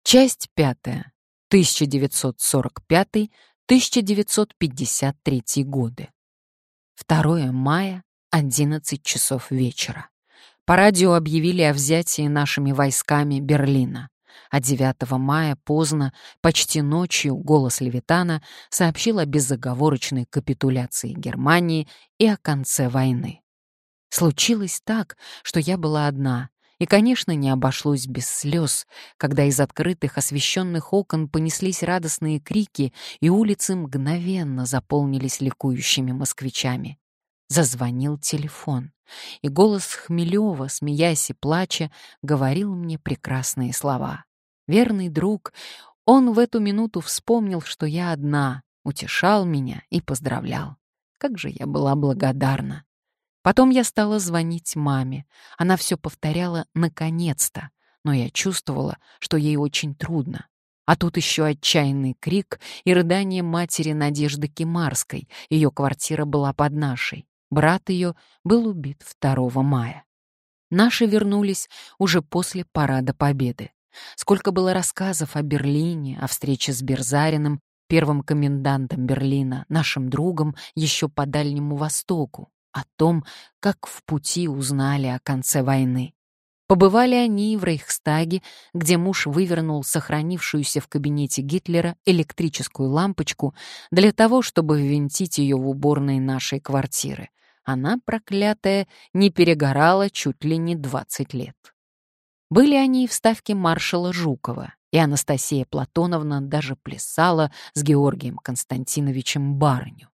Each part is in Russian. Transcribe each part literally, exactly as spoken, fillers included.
Часть пятая. тысяча девятьсот сорок пятый — тысяча девятьсот пятьдесят третий годы. второе мая, одиннадцать часов вечера. По радио объявили о взятии нашими войсками Берлина. А девятого мая поздно, почти ночью, голос Левитана сообщил о безоговорочной капитуляции Германии и о конце войны. Случилось так, что я была одна, и, конечно, не обошлось без слез, когда из открытых освещенных окон понеслись радостные крики, и улицы мгновенно заполнились ликующими москвичами. Зазвонил телефон, и голос Хмелева, смеясь и плача, говорил мне прекрасные слова. Верный друг, он в эту минуту вспомнил, что я одна, утешал меня и поздравлял. Как же я была благодарна! Потом я стала звонить маме. Она все повторяла «наконец-то», но я чувствовала, что ей очень трудно. А тут еще отчаянный крик и рыдание матери Надежды Кимарской. Ее квартира была под нашей. Брат ее был убит второго мая. Наши вернулись уже после Парада Победы. Сколько было рассказов о Берлине, о встрече с Берзариным, первым комендантом Берлина, нашим другом еще по Дальнему Востоку, о том, как в пути узнали о конце войны. Побывали они в Рейхстаге, где муж вывернул сохранившуюся в кабинете Гитлера электрическую лампочку для того, чтобы ввинтить ее в уборной нашей квартиры. Она, проклятая, не перегорала чуть ли не двадцать лет. Были они и в ставке маршала Жукова, и Анастасия Платоновна даже плясала с Георгием Константиновичем барыню.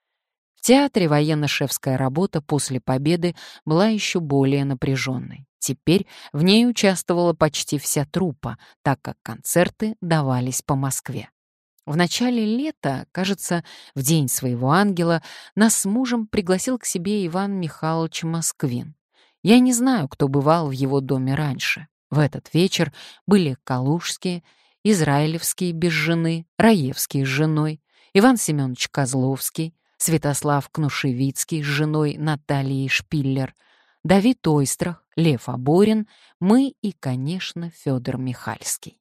В театре военно-шефская работа после победы была еще более напряженной. Теперь в ней участвовала почти вся труппа, так как концерты давались по Москве. В начале лета, кажется, в день своего ангела, нас с мужем пригласил к себе Иван Михайлович Москвин. Я не знаю, кто бывал в его доме раньше. В этот вечер были Калужские, Израилевские без жены, Раевский с женой, Иван Семенович Козловский, Святослав Кнушевицкий с женой Натальей Шпиллер, Давид Ойстрах, Лев Аборин, мы и, конечно, Федор Михальский.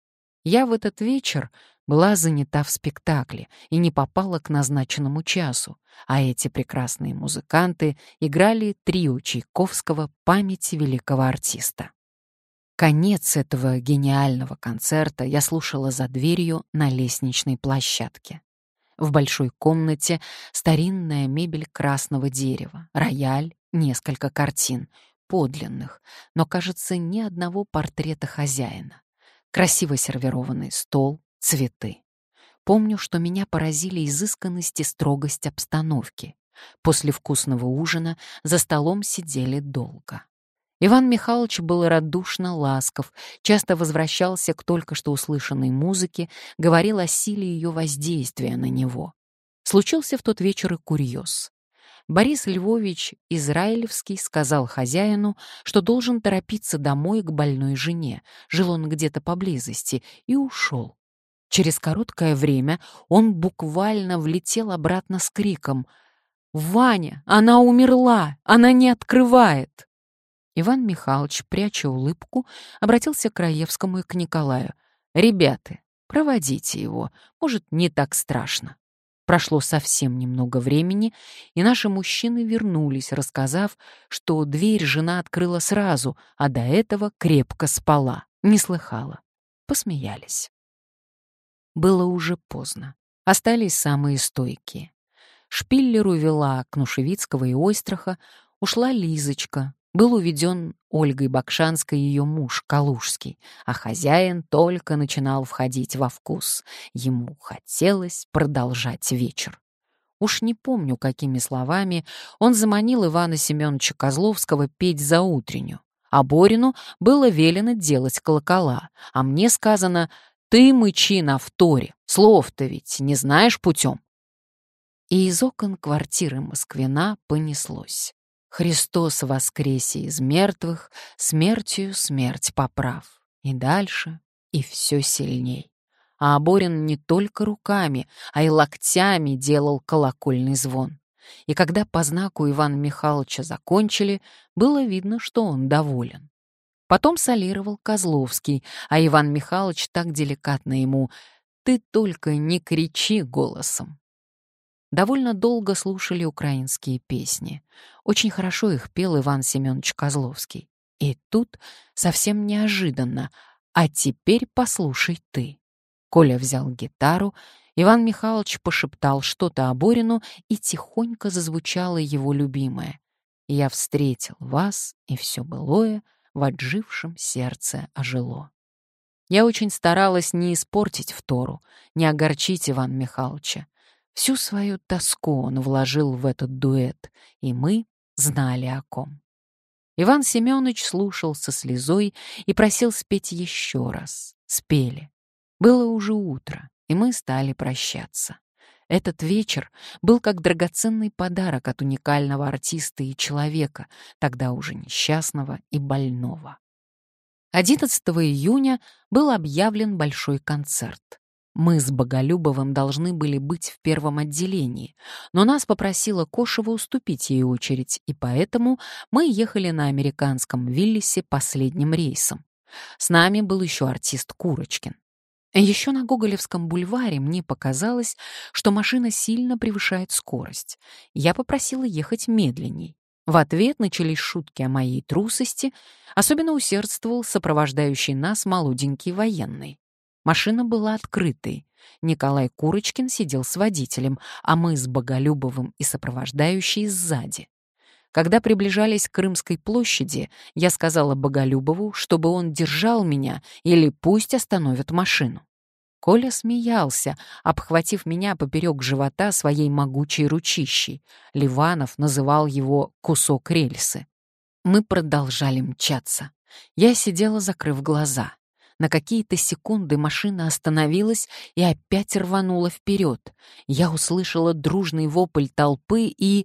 Я в этот вечер была занята в спектакле и не попала к назначенному часу, а эти прекрасные музыканты играли трио Чайковского «Памяти великого артиста». Конец этого гениального концерта я слушала за дверью на лестничной площадке. В большой комнате старинная мебель красного дерева, рояль, несколько картин, подлинных, но, кажется, ни одного портрета хозяина. Красиво сервированный стол, цветы. Помню, что меня поразили изысканность и строгость обстановки. После вкусного ужина за столом сидели долго. Иван Михайлович был радушно ласков, часто возвращался к только что услышанной музыке, говорил о силе ее воздействия на него. Случился в тот вечер и курьез. Борис Львович Израилевский сказал хозяину, что должен торопиться домой к больной жене, жил он где-то поблизости, и ушел. Через короткое время он буквально влетел обратно с криком: «Ваня, она умерла! Она не открывает!» Иван Михайлович, пряча улыбку, обратился к Раевскому и к Николаю. «Ребята, проводите его, может, не так страшно». Прошло совсем немного времени, и наши мужчины вернулись, рассказав, что дверь жена открыла сразу, а до этого крепко спала, не слыхала. Посмеялись. Было уже поздно. Остались самые стойкие. Шпиллер увела Кнушевицкого и Ойстраха, ушла Лизочка. Был уведен Ольгой Бакшанской ее муж, Калужский, а хозяин только начинал входить во вкус. Ему хотелось продолжать вечер. Уж не помню, какими словами он заманил Ивана Семеновича Козловского петь заутреннюю. А Борину было велено делать колокола, а мне сказано: «Ты мычи на вторе, слов-то ведь не знаешь путем». И из окон квартиры Москвина понеслось: «Христос воскресе из мертвых, смертью смерть поправ». И дальше, и все сильней. А Аборин не только руками, а и локтями делал колокольный звон. И когда по знаку Ивана Михайловича закончили, было видно, что он доволен. Потом солировал Козловский, а Иван Михайлович так деликатно ему: «Ты только не кричи голосом». Довольно долго слушали украинские песни. Очень хорошо их пел Иван Семенович Козловский. И тут совсем неожиданно: «А теперь послушай ты». Коля взял гитару, Иван Михайлович пошептал что-то Оборину, и тихонько зазвучало его любимое: «Я встретил вас, и все былое в отжившем сердце ожило». Я очень старалась не испортить втору, не огорчить Ивана Михайловича. Всю свою тоску он вложил в этот дуэт, и мы знали о ком. Иван Семенович слушал со слезой и просил спеть еще раз. Спели. Было уже утро, и мы стали прощаться. Этот вечер был как драгоценный подарок от уникального артиста и человека, тогда уже несчастного и больного. одиннадцатого июня был объявлен большой концерт. Мы с Боголюбовым должны были быть в первом отделении, но нас попросила Кошева уступить ей очередь, и поэтому мы ехали на американском Виллисе последним рейсом. С нами был еще артист Курочкин. Еще на Гоголевском бульваре мне показалось, что машина сильно превышает скорость. Я попросила ехать медленней. В ответ начались шутки о моей трусости, особенно усердствовал сопровождающий нас молоденький военный. Машина была открытой. Николай Курочкин сидел с водителем, а мы с Боголюбовым и сопровождающий сзади. Когда приближались к Крымской площади, я сказала Боголюбову, чтобы он держал меня или пусть остановит машину. Коля смеялся, обхватив меня поперек живота своей могучей ручищей. Ливанов называл его «кусок рельсы». Мы продолжали мчаться. Я сидела, закрыв глаза. На какие-то секунды машина остановилась и опять рванула вперед. Я услышала дружный вопль толпы, и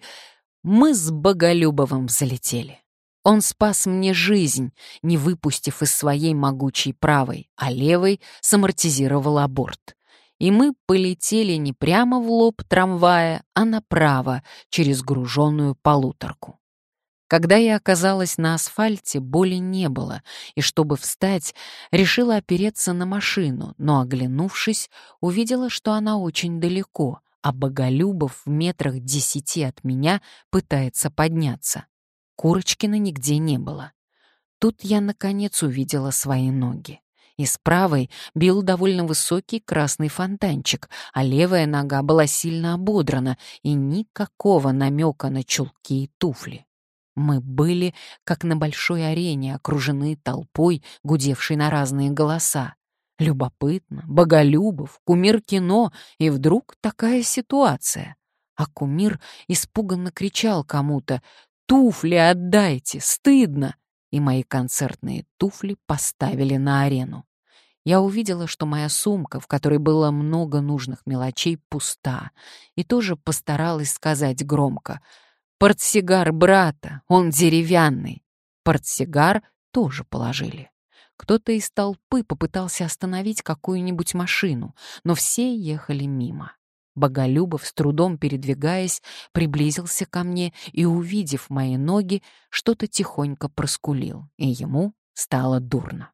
мы с Боголюбовым взлетели. Он спас мне жизнь, не выпустив из своей могучей правой, а левой самортизировал аборт. И мы полетели не прямо в лоб трамвая, а направо, через груженную полуторку. Когда я оказалась на асфальте, боли не было, и чтобы встать, решила опереться на машину, но, оглянувшись, увидела, что она очень далеко, а Боголюбов в метрах десяти от меня пытается подняться. Курочкина нигде не было. Тут я, наконец, увидела свои ноги. Из правой бил довольно высокий красный фонтанчик, а левая нога была сильно ободрана, и никакого намека на чулки и туфли. Мы были, как на большой арене, окружены толпой, гудевшей на разные голоса. Любопытно, Боголюбов, кумир кино, и вдруг такая ситуация. А кумир испуганно кричал кому-то: «Туфли отдайте, стыдно!» И мои концертные туфли поставили на арену. Я увидела, что моя сумка, в которой было много нужных мелочей, пуста, и тоже постаралась сказать громко: «Портсигар брата, он деревянный». Портсигар тоже положили. Кто-то из толпы попытался остановить какую-нибудь машину, но все ехали мимо. Боголюбов, с трудом передвигаясь, приблизился ко мне и, увидев мои ноги, что-то тихонько проскулил, и ему стало дурно.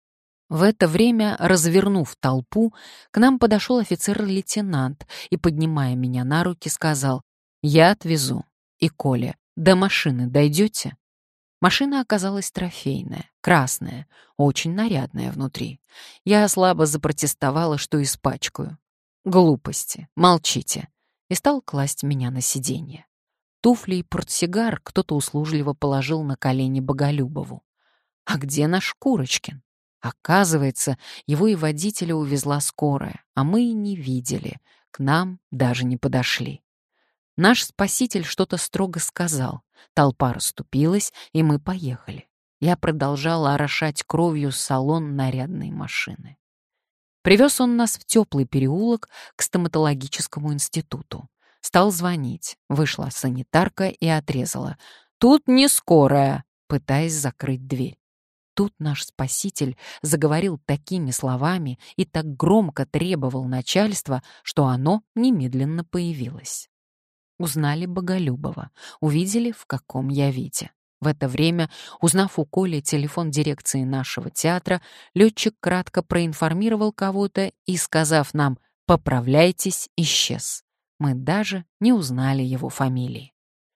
В это время, развернув толпу, к нам подошел офицер-лейтенант и, поднимая меня на руки, сказал: «Я отвезу. И Коля, до машины дойдете?» Машина оказалась трофейная, красная, очень нарядная внутри. Я слабо запротестовала, что испачкаю. «Глупости, молчите», и стал класть меня на сиденье. Туфли и портсигар кто-то услужливо положил на колени Боголюбову. А где наш Курочкин? Оказывается, его и водителя увезла скорая, а мы и не видели, к нам даже не подошли. Наш спаситель что-то строго сказал, толпа расступилась, и мы поехали. Я продолжала орошать кровью салон нарядной машины. Привез он нас в теплый переулок к стоматологическому институту. Стал звонить. Вышла санитарка и отрезала: «Тут не скорая», пытаясь закрыть дверь. Тут наш спаситель заговорил такими словами и так громко требовал начальства, что оно немедленно появилось. Узнали Боголюбова, увидели, в каком я виде. В это время, узнав у Коли телефон дирекции нашего театра, летчик кратко проинформировал кого-то и, сказав нам «поправляйтесь», исчез. Мы даже не узнали его фамилии.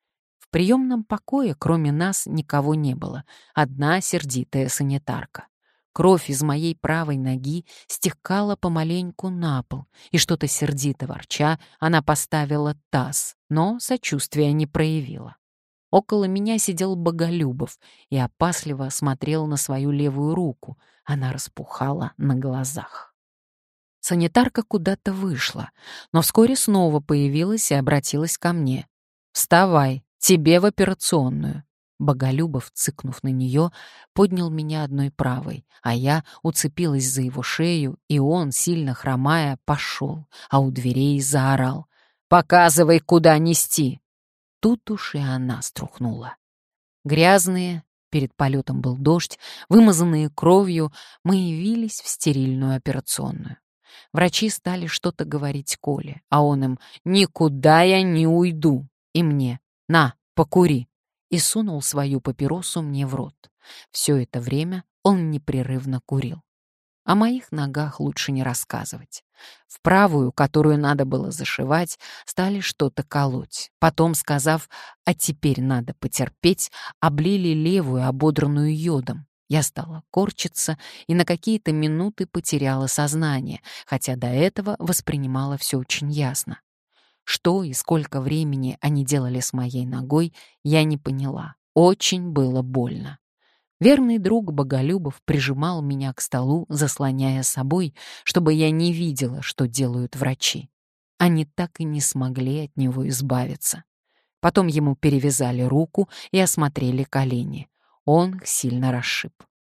В приемном покое, кроме нас, никого не было. Одна сердитая санитарка. Кровь из моей правой ноги стекала помаленьку на пол, и что-то сердито ворча она поставила таз, но сочувствия не проявила. Около меня сидел Боголюбов и опасливо смотрел на свою левую руку. Она распухала на глазах. Санитарка куда-то вышла, но вскоре снова появилась и обратилась ко мне. «Вставай, тебе в операционную». Боголюбов, цыкнув на нее, поднял меня одной правой, а я уцепилась за его шею, и он, сильно хромая, пошел, а у дверей заорал: «Показывай, куда нести!» Тут уж и она струхнула. Грязные, перед полетом был дождь, вымазанные кровью, мы явились в стерильную операционную. Врачи стали что-то говорить Коле, а он им: «Никуда я не уйду!» И мне: «На, покури!» И сунул свою папиросу мне в рот. Все это время он непрерывно курил. О моих ногах лучше не рассказывать. В правую, которую надо было зашивать, стали что-то колоть. Потом, сказав «а теперь надо потерпеть», облили левую, ободранную йодом. Я стала корчиться и на какие-то минуты потеряла сознание, хотя до этого воспринимала все очень ясно. Что и сколько времени они делали с моей ногой, я не поняла. Очень было больно. Верный друг Боголюбов прижимал меня к столу, заслоняя собой, чтобы я не видела, что делают врачи. Они так и не смогли от него избавиться. Потом ему перевязали руку и осмотрели колени. Он их сильно расшиб.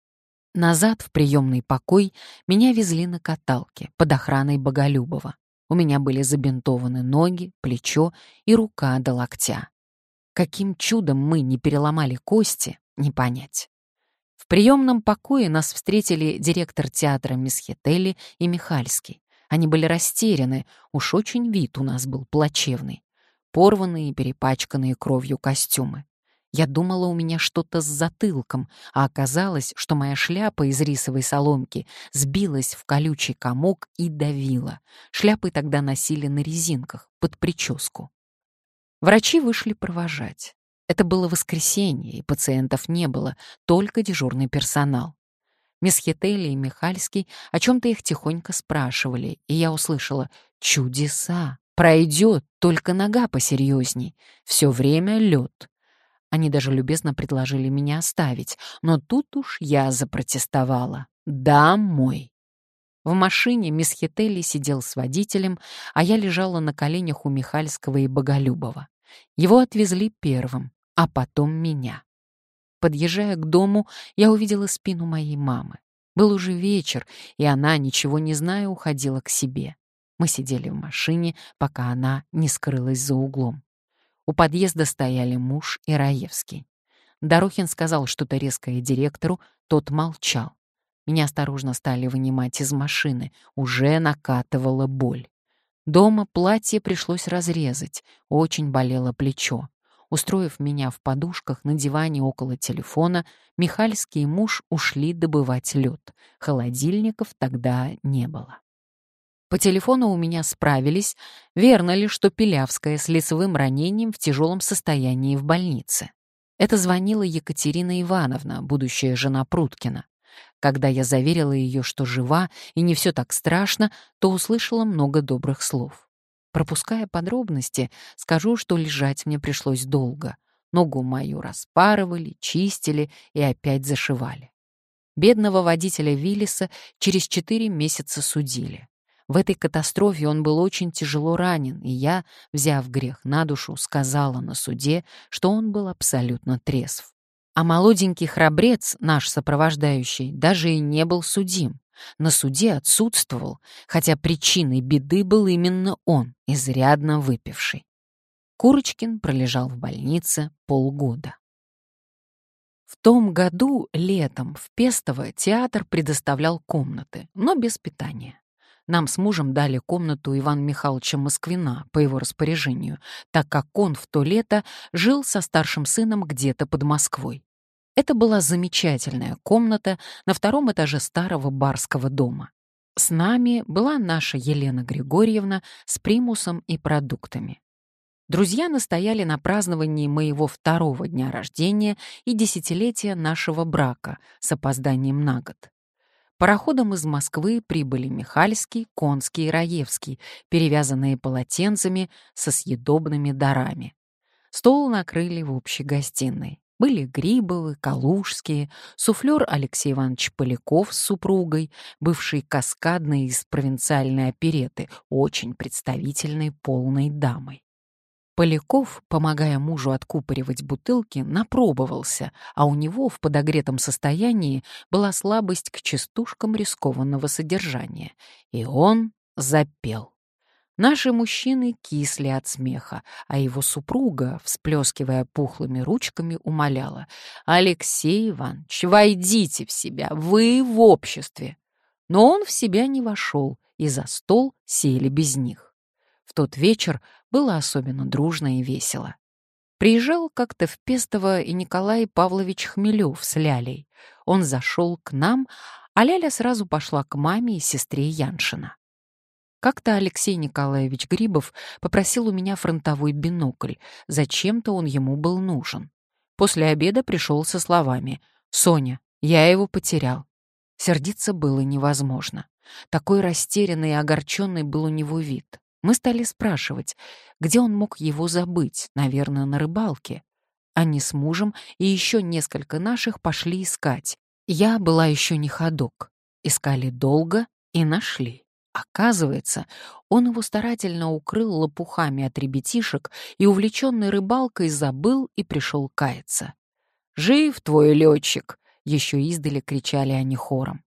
Назад в приемный покой меня везли на каталке под охраной Боголюбова. У меня были забинтованы ноги, плечо и рука до локтя. Каким чудом мы не переломали кости, не понять. В приемном покое нас встретили директор театра Месхетели и Михальский. Они были растеряны, уж очень вид у нас был плачевный. Порванные и перепачканные кровью костюмы. Я думала, у меня что-то с затылком, а оказалось, что моя шляпа из рисовой соломки сбилась в колючий комок и давила. Шляпы тогда носили на резинках, под прическу. Врачи вышли провожать. Это было воскресенье, и пациентов не было, только дежурный персонал. Месхетели и Михальский о чем-то их тихонько спрашивали, и я услышала: «Чудеса! Пройдет, только нога посерьезней. Все время лед». Они даже любезно предложили меня оставить, но тут уж я запротестовала. Домой. В машине Месхетели сидел с водителем, а я лежала на коленях у Михальского и Боголюбова. Его отвезли первым, а потом меня. Подъезжая к дому, я увидела спину моей мамы. Был уже вечер, и она, ничего не зная, уходила к себе. Мы сидели в машине, пока она не скрылась за углом. У подъезда стояли муж и Раевский. Дорохин сказал что-то резкое директору, тот молчал. Меня осторожно стали вынимать из машины, уже накатывала боль. Дома платье пришлось разрезать, очень болело плечо. Устроив меня в подушках на диване около телефона, Михальский и муж ушли добывать лед. Холодильников тогда не было. По телефону у меня справились, верно ли, что Пилявская с лицевым ранением в тяжелом состоянии в больнице. Это звонила Екатерина Ивановна, будущая жена Пруткина. Когда я заверила ее, что жива и не все так страшно, то услышала много добрых слов. Пропуская подробности, скажу, что лежать мне пришлось долго. Ногу мою распарывали, чистили и опять зашивали. Бедного водителя Виллиса через четыре месяца судили. В этой катастрофе он был очень тяжело ранен, и я, взяв грех на душу, сказала на суде, что он был абсолютно трезв. А молоденький храбрец, наш сопровождающий, даже и не был судим. На суде отсутствовал, хотя причиной беды был именно он, изрядно выпивший. Курочкин пролежал в больнице полгода. В том году, летом, в Пестово театр предоставлял комнаты, но без питания. Нам с мужем дали комнату Ивана Михайловича Москвина по его распоряжению, так как он в то лето жил со старшим сыном где-то под Москвой. Это была замечательная комната на втором этаже старого барского дома. С нами была наша Елена Григорьевна с примусом и продуктами. Друзья настояли на праздновании моего второго дня рождения и десятилетия нашего брака с опозданием на год. Пароходом из Москвы прибыли Михальский, Конский и Раевский, перевязанные полотенцами со съедобными дарами. Стол накрыли в общей гостиной. Были Грибовы, Калужские, суфлер Алексей Иванович Поляков с супругой, бывший каскадной из провинциальной оперетты, очень представительной полной дамой. Поляков, помогая мужу откупоривать бутылки, напробовался, а у него в подогретом состоянии была слабость к частушкам рискованного содержания, и он запел. Наши мужчины кисли от смеха, а его супруга, всплескивая пухлыми ручками, умоляла: «Алексей Иванович, войдите в себя, вы в обществе». Но он в себя не вошел, и за стол сели без них. В тот вечер было особенно дружно и весело. Приезжал как-то в Пестово и Николай Павлович Хмелев с Лялей. Он зашел к нам, а Ляля сразу пошла к маме и сестре Яншина. Как-то Алексей Николаевич Грибов попросил у меня фронтовой бинокль. Зачем-то он ему был нужен. После обеда пришел со словами: «Соня, я его потерял». Сердиться было невозможно. Такой растерянный и огорченный был у него вид. Мы стали спрашивать, где он мог его забыть, наверное, на рыбалке. Они с мужем и еще несколько наших пошли искать. Я была еще не ходок. Искали долго и нашли. Оказывается, он его старательно укрыл лопухами от ребятишек и, увлеченный рыбалкой, забыл и пришел каяться. «Жив твой летчик!» — еще издали кричали они хором.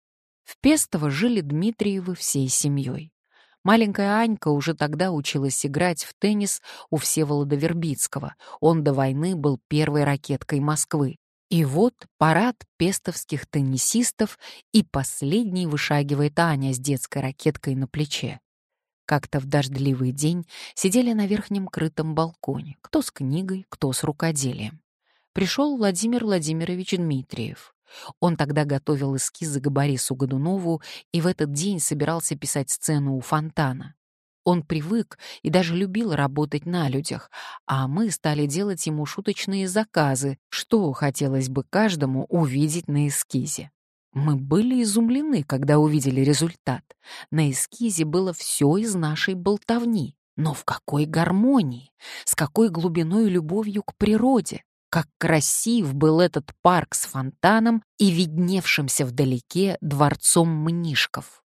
В Пестово жили Дмитриевы всей семьей. Маленькая Анька уже тогда училась играть в теннис у Всеволода Вербицкого. Он до войны был первой ракеткой Москвы. И вот парад пестовских теннисистов, и последней вышагивает Аня с детской ракеткой на плече. Как-то в дождливый день сидели на верхнем крытом балконе, кто с книгой, кто с рукоделием. Пришел Владимир Владимирович Дмитриев. Он тогда готовил эскизы к Борису Годунову и в этот день собирался писать сцену у фонтана. Он привык и даже любил работать на людях, а мы стали делать ему шуточные заказы, что хотелось бы каждому увидеть на эскизе. Мы были изумлены, когда увидели результат. На эскизе было все из нашей болтовни. Но в какой гармонии, с какой глубиной и любовью к природе! Как красив был этот парк с фонтаном и видневшимся вдалеке дворцом Мнишков.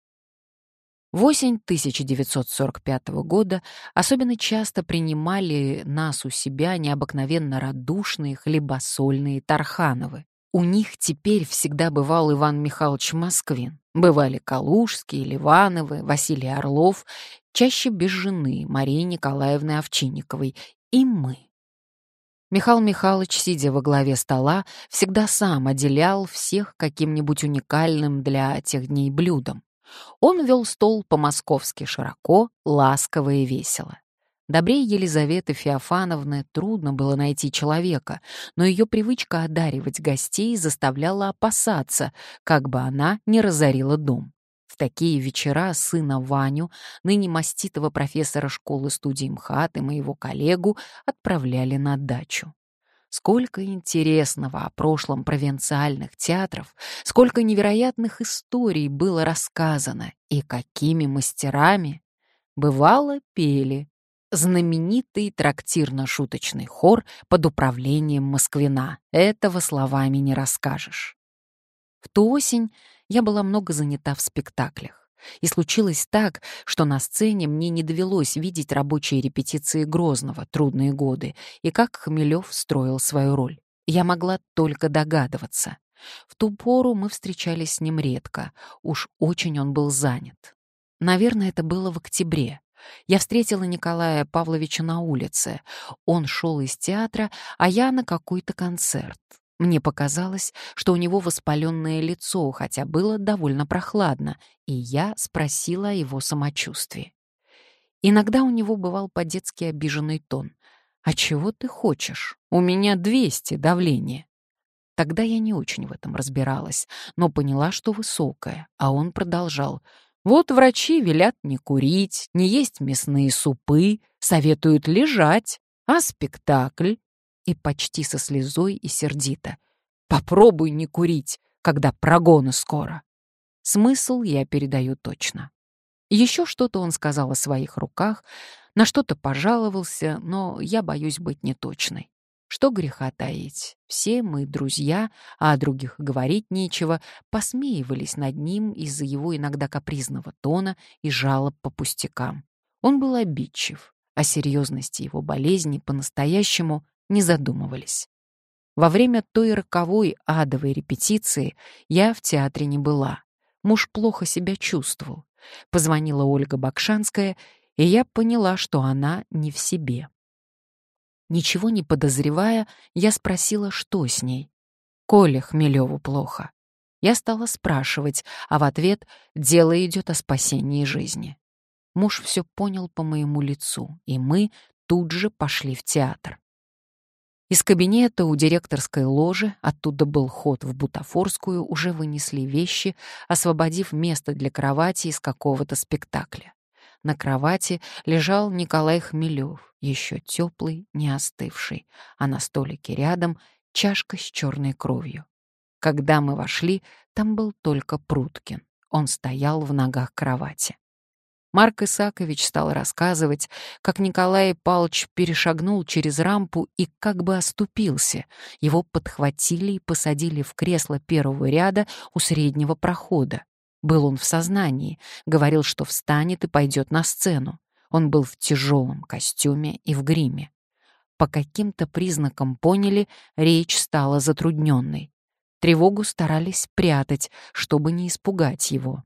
В осень тысяча девятьсот сорок пятого года особенно часто принимали нас у себя необыкновенно радушные хлебосольные Тархановы. У них теперь всегда бывал Иван Михайлович Москвин. Бывали Калужские, Ливановы, Василий Орлов, чаще без жены Марии Николаевны Овчинниковой, и мы. Михаил Михайлович, сидя во главе стола, всегда сам отделял всех каким-нибудь уникальным для тех дней блюдом. Он вел стол по-московски широко, ласково и весело. Добрее Елизаветы Феофановны трудно было найти человека, но ее привычка одаривать гостей заставляла опасаться, как бы она не разорила дом. В такие вечера сына Ваню, ныне маститого профессора школы-студии МХАТ, и моего коллегу отправляли на дачу. Сколько интересного о прошлом провинциальных театров, сколько невероятных историй было рассказано, и какими мастерами. Бывало, пели. Знаменитый трактирно-шуточный хор под управлением Москвина. Этого словами не расскажешь. В ту осень я была много занята в спектаклях. И случилось так, что на сцене мне не довелось видеть рабочие репетиции Грозного «Трудные годы» и как Хмелев строил свою роль. Я могла только догадываться. В ту пору мы встречались с ним редко, уж очень он был занят. Наверное, это было в октябре. Я встретила Николая Павловича на улице. Он шел из театра, а я на какой-то концерт. Мне показалось, что у него воспаленное лицо, хотя было довольно прохладно, и я спросила о его самочувствии. Иногда у него бывал по-детски обиженный тон. «А чего ты хочешь? У меня двести давление». Тогда я не очень в этом разбиралась, но поняла, что высокое, а он продолжал. «Вот врачи велят не курить, не есть мясные супы, советуют лежать, а спектакль?» И почти со слезой и сердито. «Попробуй не курить, когда прогоны скоро». Смысл я передаю точно. Еще что-то он сказал о своих руках, на что-то пожаловался, но я боюсь быть неточной. Что греха таить, все мы друзья, а о других говорить нечего, посмеивались над ним из-за его иногда капризного тона и жалоб по пустякам. Он был обидчив, о серьезности его болезни по-настоящему не задумывались. Во время той роковой адовой репетиции я в театре не была. Муж плохо себя чувствовал. Позвонила Ольга Бакшанская, и я поняла, что она не в себе. Ничего не подозревая, я спросила, что с ней. Коле Хмелеву плохо. Я стала спрашивать, а в ответ дело идет о спасении жизни. Муж все понял по моему лицу, и мы тут же пошли в театр. Из кабинета у директорской ложи, оттуда был ход в бутафорскую, уже вынесли вещи, освободив место для кровати из какого-то спектакля. На кровати лежал Николай Хмелев, еще теплый, не остывший, а на столике рядом чашка с черной кровью. Когда мы вошли, там был только Пруткин. Он стоял в ногах кровати. Марк Исаакович стал рассказывать, как Николай Павлович перешагнул через рампу и как бы оступился. Его подхватили и посадили в кресло первого ряда у среднего прохода. Был он в сознании, говорил, что встанет и пойдет на сцену. Он был в тяжелом костюме и в гриме. По каким-то признакам поняли, речь стала затрудненной. Тревогу старались прятать, чтобы не испугать его.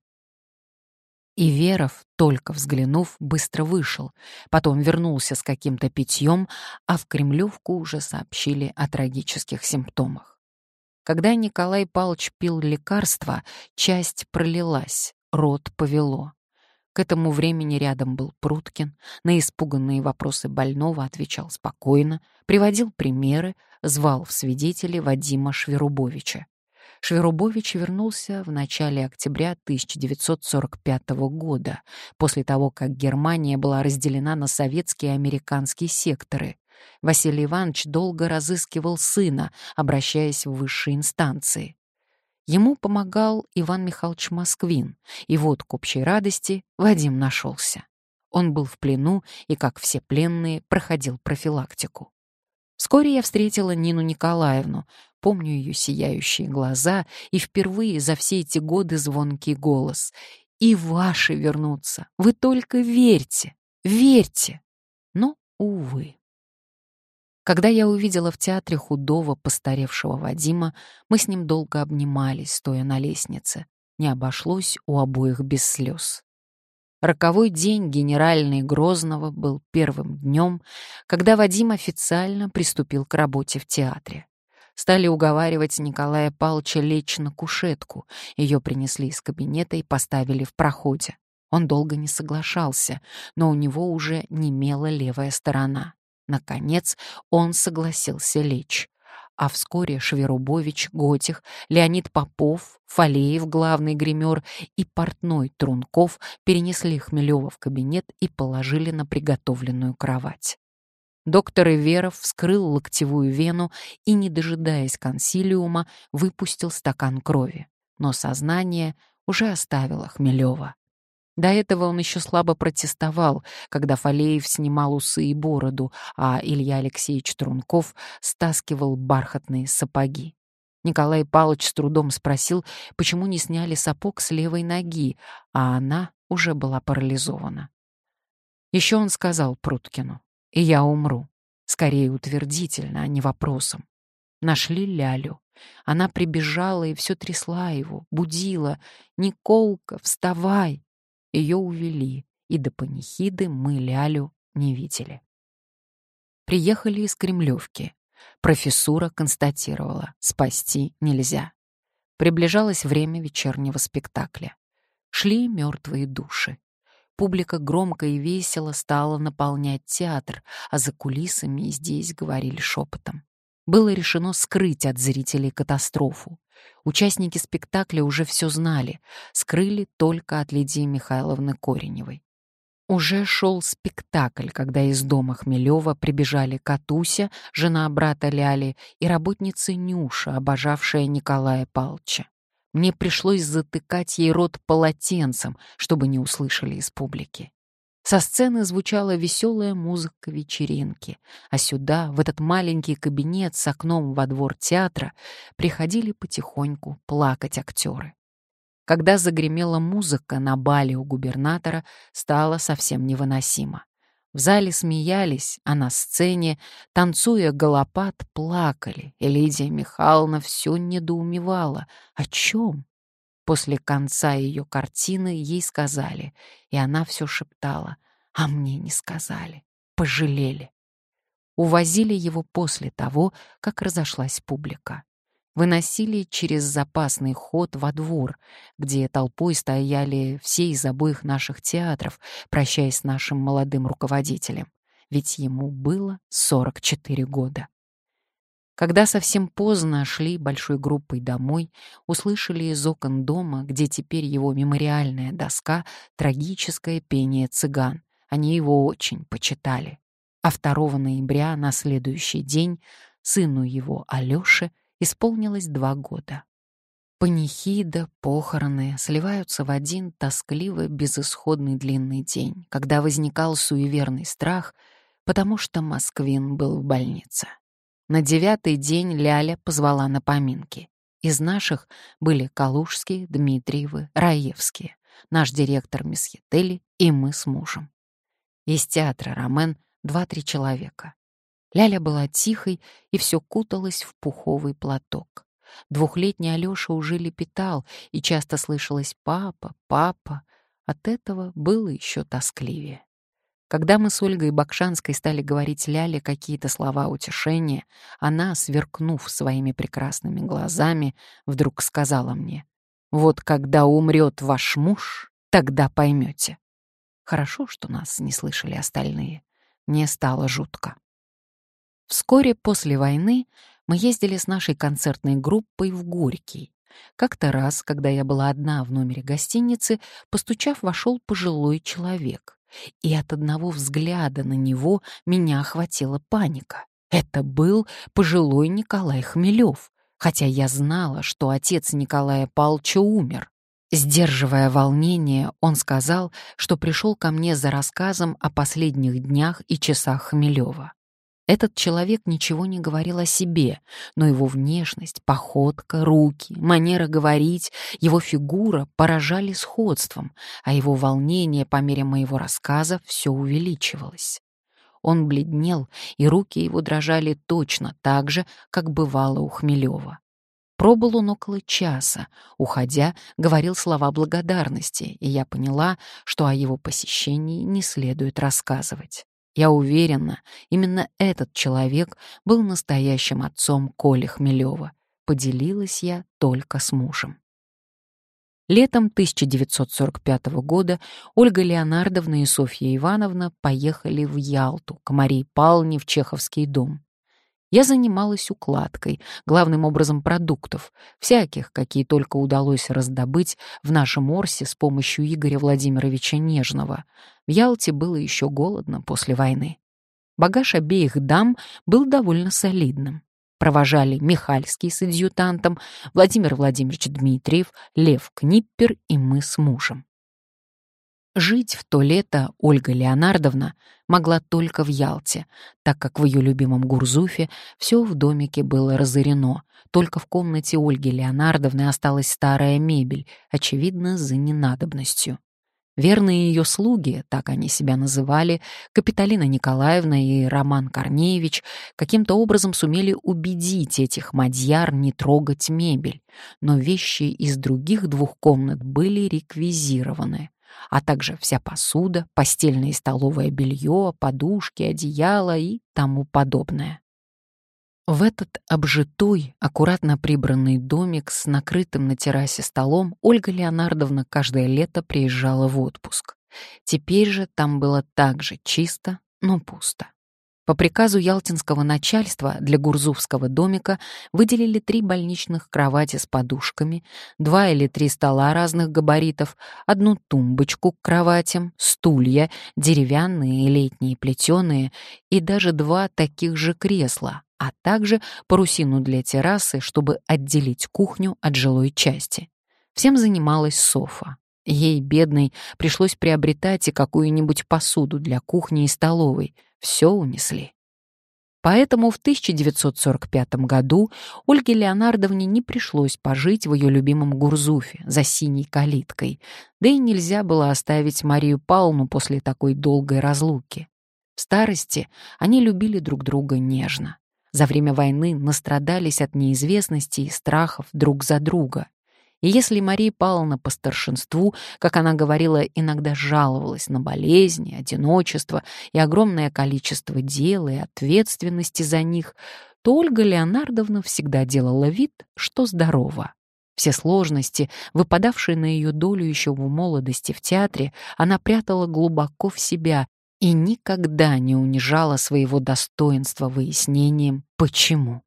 И Веров, только взглянув, быстро вышел, потом вернулся с каким-то питьем, а в Кремлевку уже сообщили о трагических симптомах. Когда Николай Павлович пил лекарства, часть пролилась, рот повело. К этому времени рядом был Пруткин, на испуганные вопросы больного отвечал спокойно, приводил примеры, звал в свидетели Вадима Шверубовича. Шверубович вернулся в начале октября тысяча девятьсот сорок пятого года, после того, как Германия была разделена на советские и американские секторы. Василий Иванович долго разыскивал сына, обращаясь в высшие инстанции. Ему помогал Иван Михайлович Москвин, и вот к общей радости Вадим нашелся. Он был в плену и, как все пленные, проходил профилактику. Вскоре я встретила Нину Николаевну, помню ее сияющие глаза и впервые за все эти годы звонкий голос. «И ваши вернутся, вы только верьте, верьте!» Но, увы. Когда я увидела в театре худого, постаревшего Вадима, мы с ним долго обнимались, стоя на лестнице. Не обошлось у обоих без слез. Роковой день генеральной Грозного был первым днем, когда Вадим официально приступил к работе в театре. Стали уговаривать Николая Павловича лечь на кушетку. Ее принесли из кабинета и поставили в проходе. Он долго не соглашался, но у него уже немела левая сторона. Наконец он согласился лечь. А вскоре Шверубович, Готих, Леонид Попов, Фалеев, главный гример, и портной Трунков перенесли Хмелева в кабинет и положили на приготовленную кровать. Доктор Иверов вскрыл локтевую вену и, не дожидаясь консилиума, выпустил стакан крови. Но сознание уже оставило Хмелева. До этого он еще слабо протестовал, когда Фалеев снимал усы и бороду, а Илья Алексеевич Трунков стаскивал бархатные сапоги. Николай Павлович с трудом спросил, почему не сняли сапог с левой ноги, а она уже была парализована. Еще он сказал Пруткину: «И я умру». Скорее утвердительно, а не вопросом. Нашли Лялю. Она прибежала и все трясла его, будила: «Николка, вставай!» Ее увели, и до панихиды мы Лялю не видели. Приехали из Кремлевки. Профессура констатировала: спасти нельзя. Приближалось время вечернего спектакля. Шли мертвые души. Публика громко и весело стала наполнять театр, а за кулисами здесь говорили шепотом. Было решено скрыть от зрителей катастрофу. Участники спектакля уже все знали, скрыли только от Лидии Михайловны Кореневой. Уже шел спектакль, когда из дома Хмелева прибежали Катуся, жена брата Ляли, и работница Нюша, обожавшая Николая Павловича. Мне пришлось затыкать ей рот полотенцем, чтобы не услышали из публики. Со сцены звучала веселая музыка вечеринки, а сюда, в этот маленький кабинет с окном во двор театра, приходили потихоньку плакать актеры. Когда загремела музыка на бале у губернатора, стало совсем невыносимо. В зале смеялись, а на сцене, танцуя галопат, плакали, и Лидия Михайловна все недоумевала. О чем? После конца ее картины ей сказали, и она все шептала: «А мне не сказали, пожалели». Увозили его после того, как разошлась публика. Выносили через запасный ход во двор, где толпой стояли все из обоих наших театров, прощаясь с нашим молодым руководителем, ведь ему было сорок четыре года. Когда совсем поздно шли большой группой домой, услышали из окон дома, где теперь его мемориальная доска, трагическое пение цыган. Они его очень почитали. А второго ноября, на следующий день, сыну его, Алёше, исполнилось два года. Панихида, похороны сливаются в один тоскливый, безысходный длинный день, когда возникал суеверный страх, потому что Москвин был в больнице. На девятый день Ляля позвала на поминки. Из наших были Калужские, Дмитриевы, Раевские, наш директор месье Телли и мы с мужем. Из театра «Ромен» два-три человека. Ляля была тихой и все куталась в пуховый платок. Двухлетний Алёша уже лепетал, и часто слышалось «папа, папа». От этого было еще тоскливее. Когда мы с Ольгой Бакшанской стали говорить Ляле какие-то слова утешения, она, сверкнув своими прекрасными глазами, вдруг сказала мне: «Вот когда умрет ваш муж, тогда поймете». Хорошо, что нас не слышали остальные. Мне стало жутко. Вскоре после войны мы ездили с нашей концертной группой в Горький. Как-то раз, когда я была одна в номере гостиницы, постучав, вошел пожилой человек. И от одного взгляда на него меня охватила паника. Это был пожилой Николай Хмелев, хотя я знала, что отец Николая Павловича умер. Сдерживая волнение, он сказал, что пришел ко мне за рассказом о последних днях и часах Хмелева. Этот человек ничего не говорил о себе, но его внешность, походка, руки, манера говорить, его фигура поражали сходством, а его волнение по мере моего рассказа все увеличивалось. Он бледнел, и руки его дрожали точно так же, как бывало у Хмелева. Пробыл он около часа, уходя, говорил слова благодарности, и я поняла, что о его посещении не следует рассказывать. Я уверена, именно этот человек был настоящим отцом Коли Хмелева. Поделилась я только с мужем. Летом тысяча девятьсот сорок пятого года Ольга Леонардовна и Софья Ивановна поехали в Ялту к Марии Павловне в Чеховский дом. Я занималась укладкой, главным образом продуктов, всяких, какие только удалось раздобыть в нашем Орсе с помощью Игоря Владимировича Нежного. В Ялте было еще голодно после войны. Багаж обеих дам был довольно солидным. Провожали Михальский с адъютантом, Владимир Владимирович Дмитриев, Лев Книппер и мы с мужем. Жить в то лето Ольга Леонардовна могла только в Ялте, так как в ее любимом Гурзуфе все в домике было разорено, только в комнате Ольги Леонардовны осталась старая мебель, очевидно, за ненадобностью. Верные ее слуги, так они себя называли, Капитолина Николаевна и Роман Корнеевич, каким-то образом сумели убедить этих мадьяр не трогать мебель, но вещи из других двух комнат были реквизированы, а также вся посуда, постельное и столовое белье, подушки, одеяло и тому подобное. В этот обжитой, аккуратно прибранный домик с накрытым на террасе столом Ольга Леонардовна каждое лето приезжала в отпуск. Теперь же там было так же чисто, но пусто. По приказу ялтинского начальства для гурзуфского домика выделили три больничных кровати с подушками, два или три стола разных габаритов, одну тумбочку к кроватям, стулья, деревянные и летние плетеные, и даже два таких же кресла, а также парусину для террасы, чтобы отделить кухню от жилой части. Всем занималась Софа. Ей, бедной, пришлось приобретать и какую-нибудь посуду для кухни и столовой. Все унесли. Поэтому в тысяча девятьсот сорок пятом году Ольге Леонардовне не пришлось пожить в ее любимом Гурзуфе за синей калиткой, да и нельзя было оставить Марию Павловну после такой долгой разлуки. В старости они любили друг друга нежно. За время войны настрадались от неизвестности и страхов друг за друга. И если Мария Павловна по старшинству, как она говорила, иногда жаловалась на болезни, одиночество и огромное количество дел и ответственности за них, то Ольга Леонардовна всегда делала вид, что здорова. Все сложности, выпадавшие на ее долю еще в молодости в театре, она прятала глубоко в себя и никогда не унижала своего достоинства выяснением «почему?».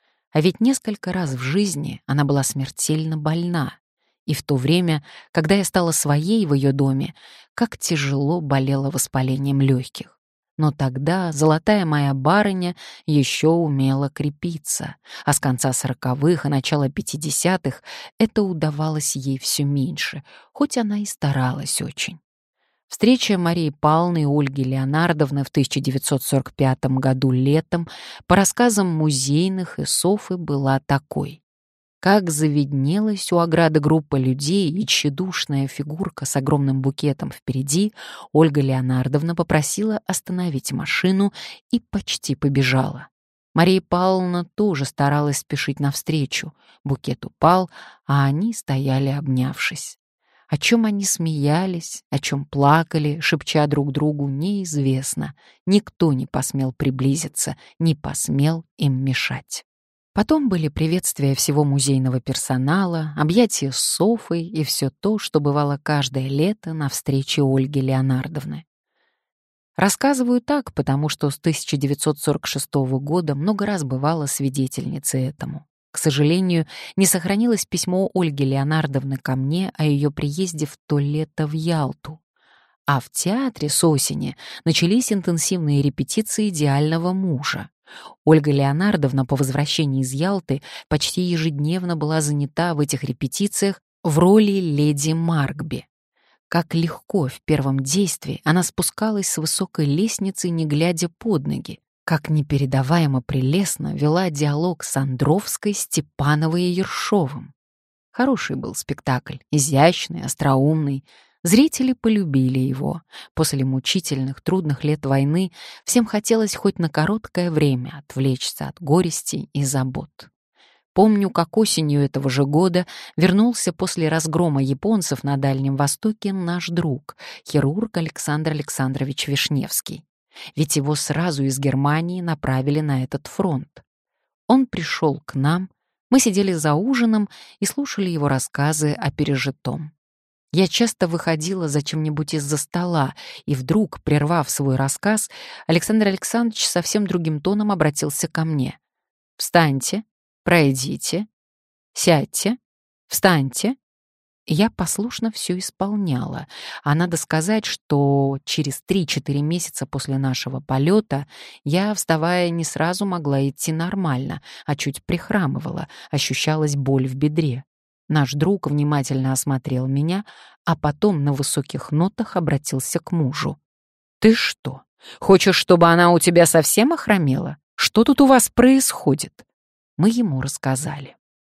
А ведь несколько раз в жизни она была смертельно больна. И в то время, когда я стала своей в ее доме, как тяжело болела воспалением легких. Но тогда золотая моя барыня еще умела крепиться, а с конца сороковых и начала пятидесятых это удавалось ей все меньше, хоть она и старалась очень. Встреча Марии Павловны и Ольги Леонардовны в тысяча девятьсот сорок пятом году летом, по рассказам музейных и Софы, была такой. Как завиднелась у ограды группа людей и тщедушная фигурка с огромным букетом впереди, Ольга Леонардовна попросила остановить машину и почти побежала. Мария Павловна тоже старалась спешить навстречу. Букет упал, а они стояли обнявшись. О чем они смеялись, о чем плакали, шепча друг другу, неизвестно. Никто не посмел приблизиться, не посмел им мешать. Потом были приветствия всего музейного персонала, объятия с Софой и все то, что бывало каждое лето на встрече Ольги Леонардовны. Рассказываю так, потому что с тысяча девятьсот сорок шестого года много раз бывала свидетельницей этому. К сожалению, не сохранилось письмо Ольги Леонардовны ко мне о ее приезде в то лето в Ялту. А в театре с осени начались интенсивные репетиции «Идеального мужа». Ольга Леонардовна по возвращении из Ялты почти ежедневно была занята в этих репетициях в роли леди Маркби. Как легко в первом действии она спускалась с высокой лестницы, не глядя под ноги, как непередаваемо прелестно вела диалог с Андровской, Степановой и Ершовым. Хороший был спектакль, изящный, остроумный. Зрители полюбили его. После мучительных, трудных лет войны всем хотелось хоть на короткое время отвлечься от горести и забот. Помню, как осенью этого же года вернулся после разгрома японцев на Дальнем Востоке наш друг, хирург Александр Александрович Вишневский. Ведь его сразу из Германии направили на этот фронт. Он пришел к нам, мы сидели за ужином и слушали его рассказы о пережитом. Я часто выходила за чем-нибудь из-за стола, и вдруг, прервав свой рассказ, Александр Александрович совсем другим тоном обратился ко мне. «Встаньте, пройдите, сядьте, встаньте». Я послушно все исполняла, а надо сказать, что через три-четыре месяца после нашего полета я, вставая, не сразу могла идти нормально, а чуть прихрамывала, ощущалась боль в бедре. Наш друг внимательно осмотрел меня, а потом на высоких нотах обратился к мужу. «Ты что, хочешь, чтобы она у тебя совсем охромела? Что тут у вас происходит?» Мы ему рассказали.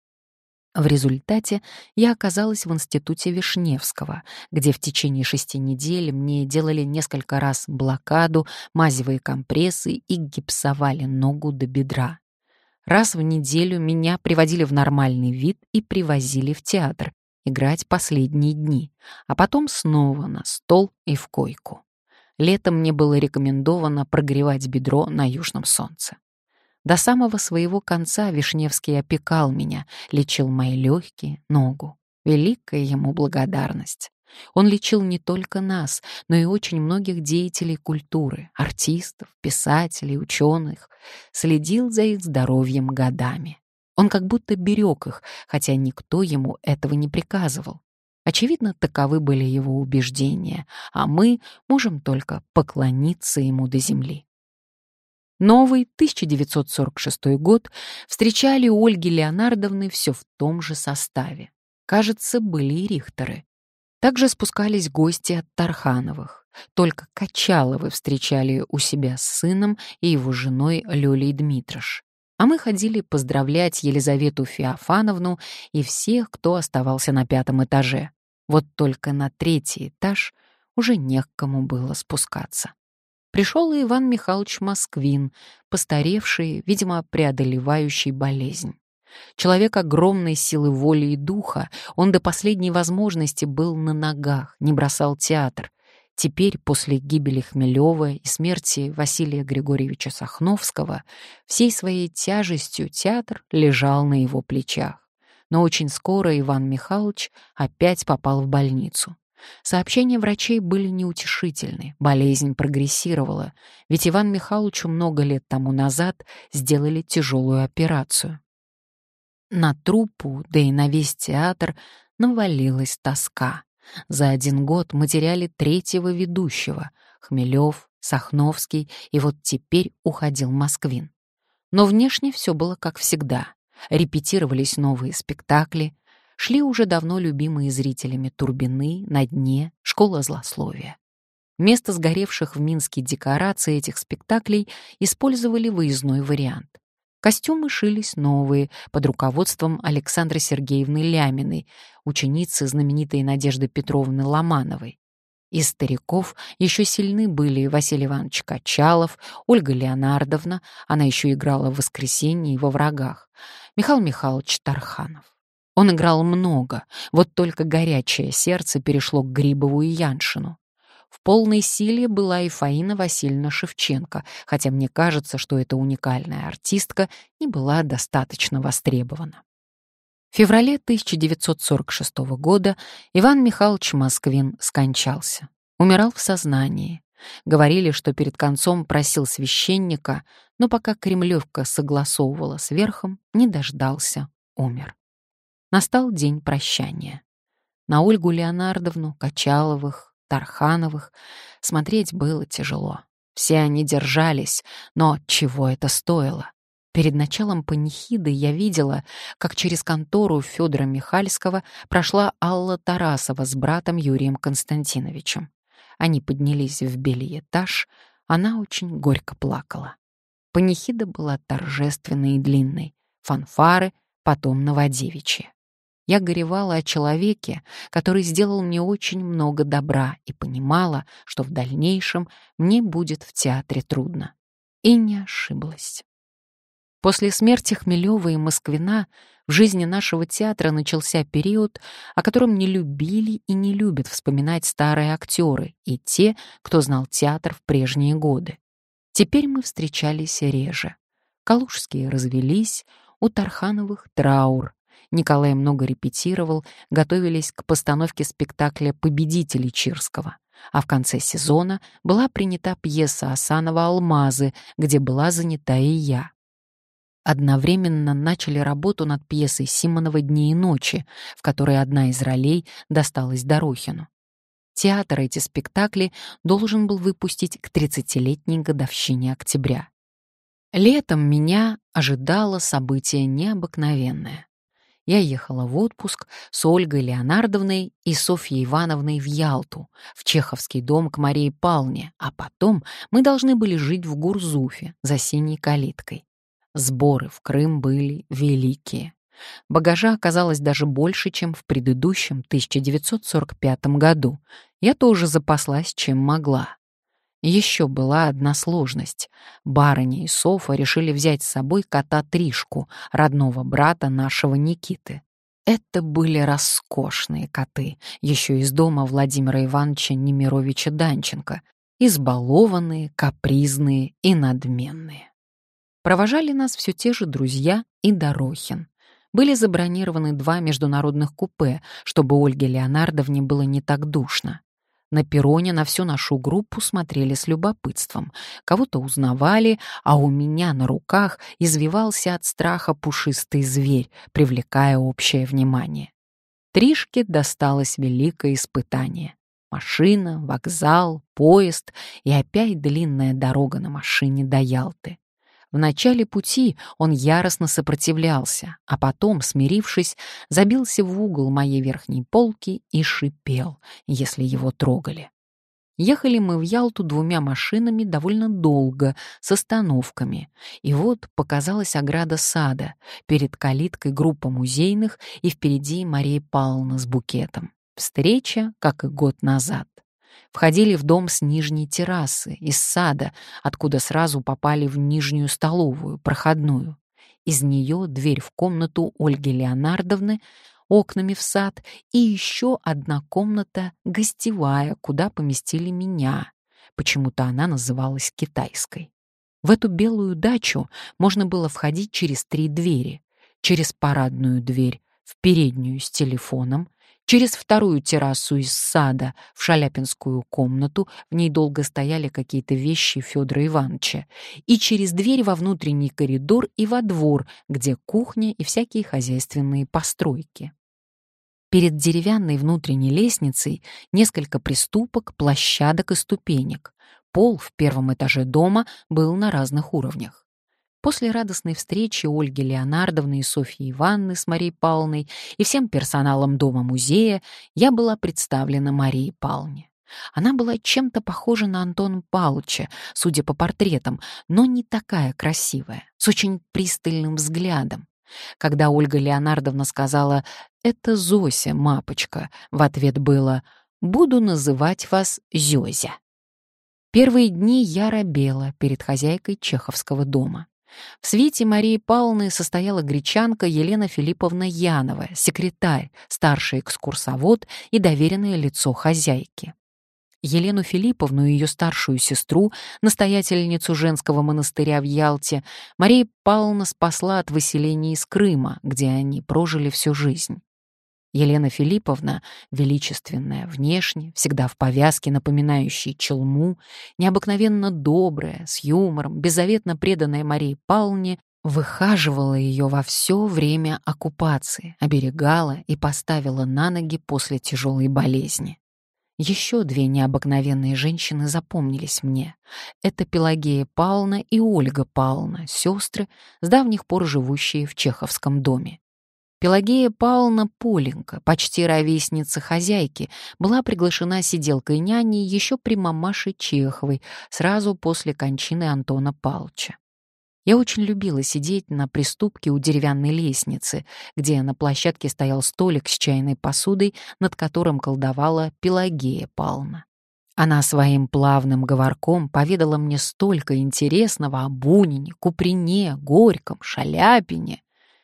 В результате я оказалась в институте Вишневского, где в течение шести недель мне делали несколько раз блокаду, мазевые компрессы и гипсовали ногу до бедра. Раз в неделю меня приводили в нормальный вид и привозили в театр играть последние дни, а потом снова на стол и в койку. Летом мне было рекомендовано прогревать бедро на южном солнце. До самого своего конца Вишневский опекал меня, лечил мои легкие, ногу. Великая ему благодарность. Он лечил не только нас, но и очень многих деятелей культуры, артистов, писателей, ученых, следил за их здоровьем годами. Он как будто берег их, хотя никто ему этого не приказывал. Очевидно, таковы были его убеждения, а мы можем только поклониться ему до земли. Новый тысяча девятьсот сорок шестой год встречали у Ольги Леонардовны все в том же составе. Кажется, были и Рихтеры. Также спускались гости от Тархановых. Только Качаловы встречали у себя с сыном и его женой Лёлей Дмитрыш. А мы ходили поздравлять Елизавету Феофановну и всех, кто оставался на пятом этаже. Вот только на третий этаж уже не к кому было спускаться. Пришел и Иван Михайлович Москвин, постаревший, видимо, преодолевающий болезнь. Человек огромной силы воли и духа, он до последней возможности был на ногах, не бросал театр. Теперь, после гибели Хмелева и смерти Василия Григорьевича Сахновского, всей своей тяжестью театр лежал на его плечах. Но очень скоро Иван Михайлович опять попал в больницу. Сообщения врачей были неутешительны, болезнь прогрессировала, ведь Ивану Михайловичу много лет тому назад сделали тяжелую операцию. На труппу, да и на весь театр навалилась тоска. За один год мы теряли третьего ведущего — Хмелев, Сахновский, и вот теперь уходил Москвин. Но внешне все было как всегда. Репетировались новые спектакли, шли уже давно любимые зрителями «Турбины», «На дне», «Школа злословия». Вместо сгоревших в Минске декораций этих спектаклей использовали выездной вариант. Костюмы шились новые под руководством Александры Сергеевны Ляминой, ученицы знаменитой Надежды Петровны Ломановой. Из стариков еще сильны были Василий Иванович Качалов, Ольга Леонардовна, она еще играла в «Воскресенье» и во «Врагах», Михаил Михайлович Тарханов. Он играл много, вот только горячее сердце перешло к Грибову и Яншину. В полной силе была и Фаина Васильевна Шевченко, хотя мне кажется, что эта уникальная артистка не была достаточно востребована. В феврале тысяча девятьсот сорок шестого года Иван Михайлович Москвин скончался. Умирал в сознании. Говорили, что перед концом просил священника, но пока Кремлевка согласовывала с верхом, не дождался, умер. Настал день прощания. На Ольгу Леонардовну, Качаловых, Тархановых смотреть было тяжело. Все они держались, но чего это стоило? Перед началом панихиды я видела, как через контору Федора Михальского прошла Алла Тарасова с братом Юрием Константиновичем. Они поднялись в бельэтаж, она очень горько плакала. Панихида была торжественной и длинной, фанфары, потом новодевичьи. Я горевала о человеке, который сделал мне очень много добра, и понимала, что в дальнейшем мне будет в театре трудно. И не ошиблась. После смерти Хмелева и Москвина в жизни нашего театра начался период, о котором не любили и не любят вспоминать старые актеры и те, кто знал театр в прежние годы. Теперь мы встречались реже. Калужские развелись, у Тархановых траур. Николай много репетировал, готовились к постановке спектакля «Победители» Чирского. А в конце сезона была принята пьеса Асанова «Алмазы», где была занята и я. Одновременно начали работу над пьесой Симонова «Дни и ночи», в которой одна из ролей досталась Дорохину. Театр эти спектакли должен был выпустить к тридцатилетней годовщине октября. Летом меня ожидало событие необыкновенное. Я ехала в отпуск с Ольгой Леонардовной и Софьей Ивановной в Ялту, в Чеховский дом к Марии Павловне, а потом мы должны были жить в Гурзуфе за синей калиткой. Сборы в Крым были великие. Багажа оказалось даже больше, чем в предыдущем тысяча девятьсот сорок пятом году. Я тоже запаслась, чем могла. Еще была одна сложность. Барыня и Софа решили взять с собой кота Тришку, родного брата нашего Никиты. Это были роскошные коты, еще из дома Владимира Ивановича Немировича Данченко, избалованные, капризные и надменные. Провожали нас все те же друзья и Дорохин. Были забронированы два международных купе, чтобы Ольге Леонардовне было не так душно. На перроне на всю нашу группу смотрели с любопытством. Кого-то узнавали, а у меня на руках извивался от страха пушистый зверь, привлекая общее внимание. Тришке досталось великое испытание. Машина, вокзал, поезд и опять длинная дорога на машине до Ялты. В начале пути он яростно сопротивлялся, а потом, смирившись, забился в угол моей верхней полки и шипел, если его трогали. Ехали мы в Ялту двумя машинами довольно долго, с остановками. И вот показалась ограда сада, перед калиткой группа музейных и впереди Мария Павловна с букетом. Встреча, как и год назад. Входили в дом с нижней террасы, из сада, откуда сразу попали в нижнюю столовую, проходную. Из нее дверь в комнату Ольги Леонардовны, окнами в сад, и еще одна комната гостевая, куда поместили меня. Почему-то она называлась китайской. В эту белую дачу можно было входить через три двери. Через парадную дверь в переднюю с телефоном, через вторую террасу из сада в шаляпинскую комнату, в ней долго стояли какие-то вещи Федора Ивановича, и через дверь во внутренний коридор и во двор, где кухня и всякие хозяйственные постройки. Перед деревянной внутренней лестницей несколько приступок, площадок и ступенек. Пол в первом этаже дома был на разных уровнях. После радостной встречи Ольги Леонардовны и Софьи Ивановны с Марией Павловной и всем персоналом дома-музея я была представлена Марии Павловне. Она была чем-то похожа на Антона Павловича, судя по портретам, но не такая красивая, с очень пристальным взглядом. Когда Ольга Леонардовна сказала «Это Зося, мапочка», в ответ было «Буду называть вас Зёзя». Первые дни я робела перед хозяйкой чеховского дома. В свите Марии Павловны состояла гречанка Елена Филипповна Янова, секретарь, старший экскурсовод и доверенное лицо хозяйки. Елену Филипповну и ее старшую сестру, настоятельницу женского монастыря в Ялте, Мария Павловна спасла от выселения из Крыма, где они прожили всю жизнь. Елена Филипповна, величественная внешне, всегда в повязке, напоминающей челму, необыкновенно добрая, с юмором, беззаветно преданная Марии Павловне, выхаживала ее во все время оккупации, оберегала и поставила на ноги после тяжелой болезни. Еще две необыкновенные женщины запомнились мне. Это Пелагея Павловна и Ольга Павловна, сестры, с давних пор живущие в чеховском доме. Пелагея Павловна Поленька, почти ровесница хозяйки, была приглашена сиделкой-няней еще при мамаше Чеховой, сразу после кончины Антона Павловича. Я очень любила сидеть на приступке у деревянной лестницы, где на площадке стоял столик с чайной посудой, над которым колдовала Пелагея Павловна. Она своим плавным говорком поведала мне столько интересного о Бунине, Куприне, Горьком, Шаляпине.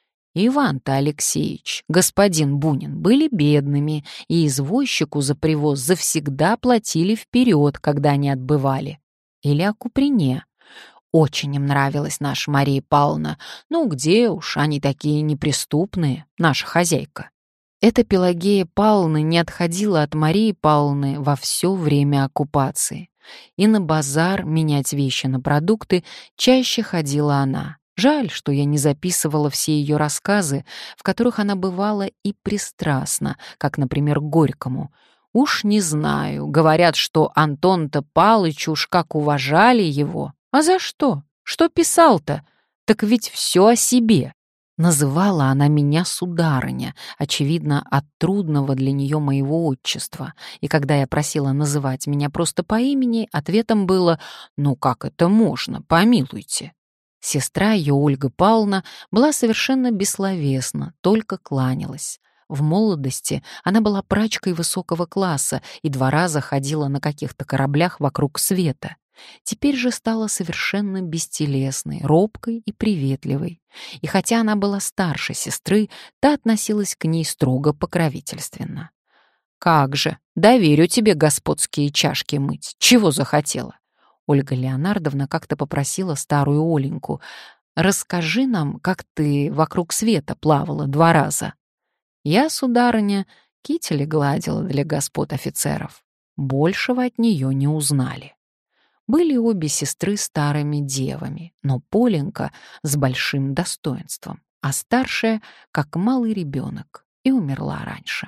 Иван-то Алексеевич, господин Бунин, были бедными, и извозчику за привоз завсегда платили вперед, когда они отбывали. Или о Куприне. Очень им нравилась наша Мария Павловна. Ну где уж, они такие неприступные, наша хозяйка. Эта Пелагея Павловна не отходила от Марии Павловны во все время оккупации. И на базар менять вещи на продукты чаще ходила она. Жаль, что я не записывала все ее рассказы, в которых она бывала и пристрастна, как, например, к Горькому. Уж не знаю, говорят, что Антон-то Палыч уж как уважали его. А за что? Что писал-то? Так ведь все о себе. Называла она меня сударыня, очевидно, от трудного для нее моего отчества. И когда я просила называть меня просто по имени, ответом было «Ну как это можно? Помилуйте». Сестра ее, Ольга Павловна, была совершенно бессловесна, только кланялась. В молодости она была прачкой высокого класса и два раза ходила на каких-то кораблях вокруг света. Теперь же стала совершенно бестелесной, робкой и приветливой. И хотя она была старше сестры, та относилась к ней строго покровительственно. «Как же, доверю тебе господские чашки мыть. Чего захотела?» Ольга Леонардовна как-то попросила старую Оленьку. расскажи нам, как ты вокруг света плавала два раза». Я, сударыня, кители гладила для господ офицеров. Большего от нее не узнали. Были обе сестры старыми девами, но Поленька с большим достоинством, а старшая — как малый ребенок, и умерла раньше.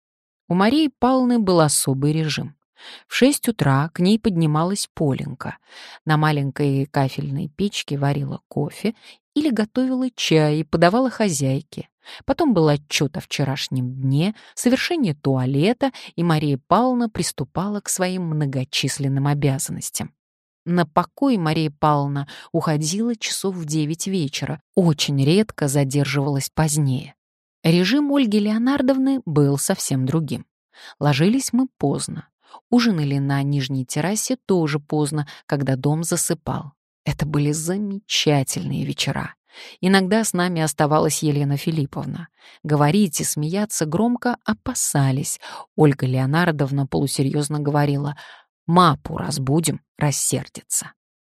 У Марии Павловны был особый режим. В шесть утра к ней поднималась Поленька. На маленькой кафельной печке варила кофе или готовила чай и подавала хозяйке. Потом был отчет о вчерашнем дне, совершение туалета, и Мария Павловна приступала к своим многочисленным обязанностям. На покой Мария Павловна уходила часов в девять вечера, очень редко задерживалась позднее. Режим Ольги Леонардовны был совсем другим. Ложились мы поздно. Ужинали на нижней террасе тоже поздно, когда дом засыпал. Это были замечательные вечера. Иногда с нами оставалась Елена Филипповна. Говорить и смеяться громко опасались. Ольга Леонардовна полусерьезно говорила: «Мапу разбудим, рассердится».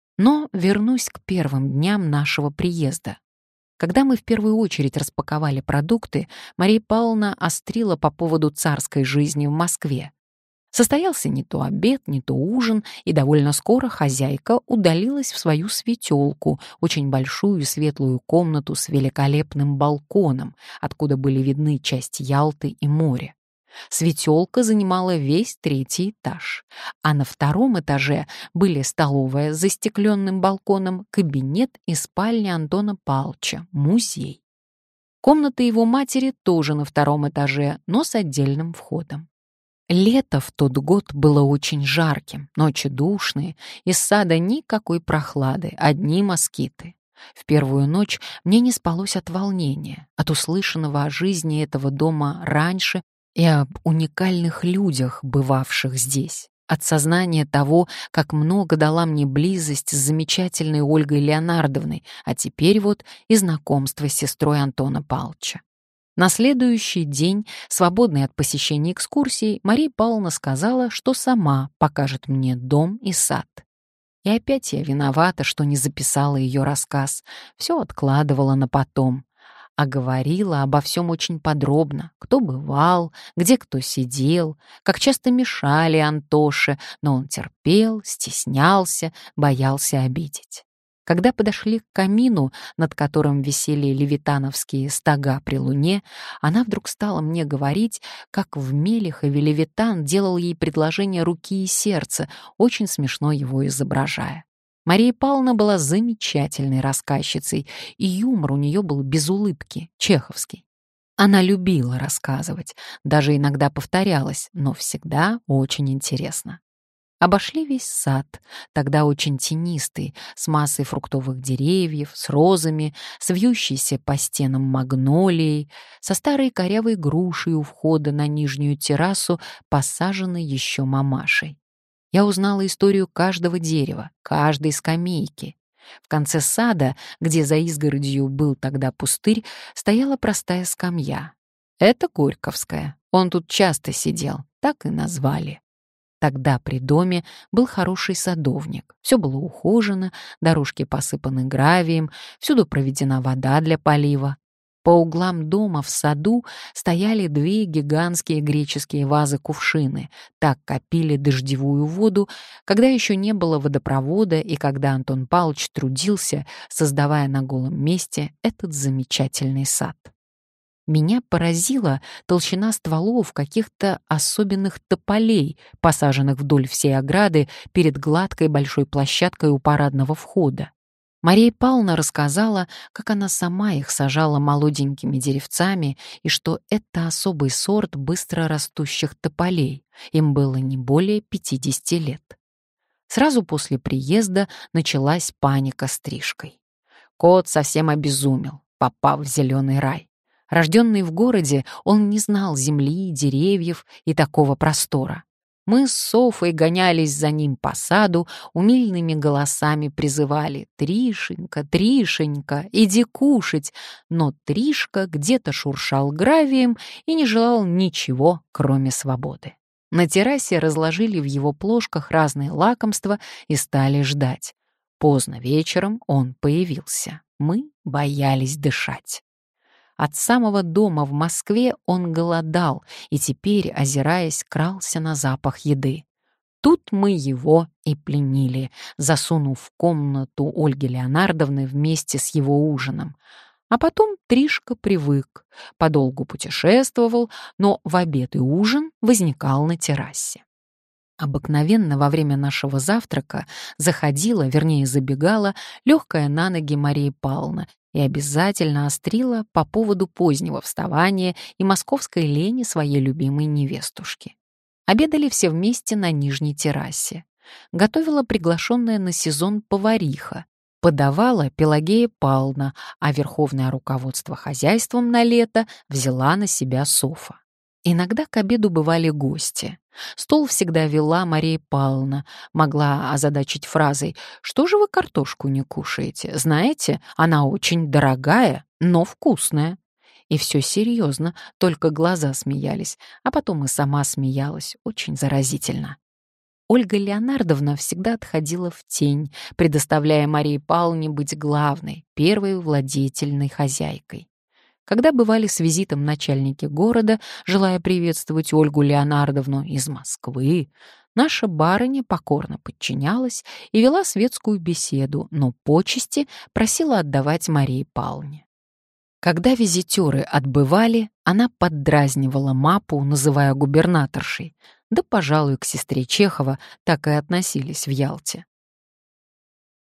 Но вернусь к первым дням нашего приезда. Когда мы в первую очередь распаковали продукты, Мария Павловна острила по поводу царской жизни в Москве. Состоялся не то обед, не то ужин, и довольно скоро хозяйка удалилась в свою светелку, очень большую и светлую комнату с великолепным балконом, откуда были видны часть Ялты и море. Светелка занимала весь третий этаж, а на втором этаже были столовая с застекленным балконом, кабинет и спальня Антона Павловича, музей. Комната его матери тоже на втором этаже, но с отдельным входом. Лето в тот год было очень жарким, ночи душные, из сада никакой прохлады, одни москиты. В первую ночь мне не спалось от волнения, от услышанного о жизни этого дома раньше и об уникальных людях, бывавших здесь, от сознания того, как много дала мне близость с замечательной Ольгой Леонардовной, а теперь вот и знакомство с сестрой Антона Павловича. На следующий день, свободный от посещения экскурсий, Мария Павловна сказала, что сама покажет мне дом и сад. И опять я виновата, что не записала ее рассказ, все откладывала на потом, а говорила обо всем очень подробно, кто бывал, где кто сидел, как часто мешали Антоше, но он терпел, стеснялся, боялся обидеть. Когда подошли к камину, над которым висели левитановские стога при луне, она вдруг стала мне говорить, как в Мелехове Левитан делал ей предложение руки и сердца, очень смешно его изображая. Мария Павловна была замечательной рассказчицей, и юмор у нее был без улыбки, чеховский. Она любила рассказывать, даже иногда повторялась, но всегда очень интересно. Обошли весь сад, тогда очень тенистый, с массой фруктовых деревьев, с розами, с вьющейся по стенам магнолией, со старой корявой грушей у входа на нижнюю террасу, посаженной еще мамашей. Я узнала историю каждого дерева, каждой скамейки. В конце сада, где за изгородью был тогда пустырь, стояла простая скамья. Это Горьковская, он тут часто сидел, так и назвали. Тогда при доме был хороший садовник. Все было ухожено, дорожки посыпаны гравием, всюду проведена вода для полива. По углам дома в саду стояли две гигантские греческие вазы-кувшины. Так копили дождевую воду, когда еще не было водопровода и когда Антон Павлович трудился, создавая на голом месте этот замечательный сад. Меня поразила толщина стволов каких-то особенных тополей, посаженных вдоль всей ограды перед гладкой большой площадкой у парадного входа. Мария Павловна рассказала, как она сама их сажала молоденькими деревцами и что это особый сорт быстро растущих тополей. Им было не более пятидесяти лет. Сразу после приезда началась паника стрижкой. Кот совсем обезумел, попав в зеленый рай. Рожденный в городе, он не знал земли, деревьев и такого простора. Мы с Софой гонялись за ним по саду, умильными голосами призывали: «Тришенька, Тришенька, иди кушать!» Но Тришка где-то шуршал гравием и не желал ничего, кроме свободы. На террасе разложили в его плошках разные лакомства и стали ждать. Поздно вечером он появился. Мы боялись дышать. От самого дома в Москве он голодал и теперь, озираясь, крался на запах еды. Тут мы его и пленили, засунув в комнату Ольги Леонардовны вместе с его ужином. А потом Тришка привык, подолгу путешествовал, но в обед и ужин возникал на террасе. Обыкновенно во время нашего завтрака заходила, вернее забегала, легкая на ноги Мария Павловна и обязательно острила по поводу позднего вставания и московской лени своей любимой невестушки. Обедали все вместе на нижней террасе. Готовила приглашенная на сезон повариха. Подавала Пелагея Павловна, а верховное руководство хозяйством на лето взяла на себя Софа. Иногда к обеду бывали гости. Стол всегда вела Мария Павловна, могла озадачить фразой: «Что же вы картошку не кушаете? Знаете, она очень дорогая, но вкусная». И все серьезно, только глаза смеялись, а потом и сама смеялась, очень заразительно. Ольга Леонардовна всегда отходила в тень, предоставляя Марии Павловне быть главной, первой владетельной хозяйкой. Когда бывали с визитом начальники города, желая приветствовать Ольгу Леонардовну из Москвы, наша барыня покорно подчинялась и вела светскую беседу, но почести просила отдавать Марии Павловне. Когда визитеры отбывали, она поддразнивала Мапу, называя губернаторшей, да, пожалуй, к сестре Чехова так и относились в Ялте.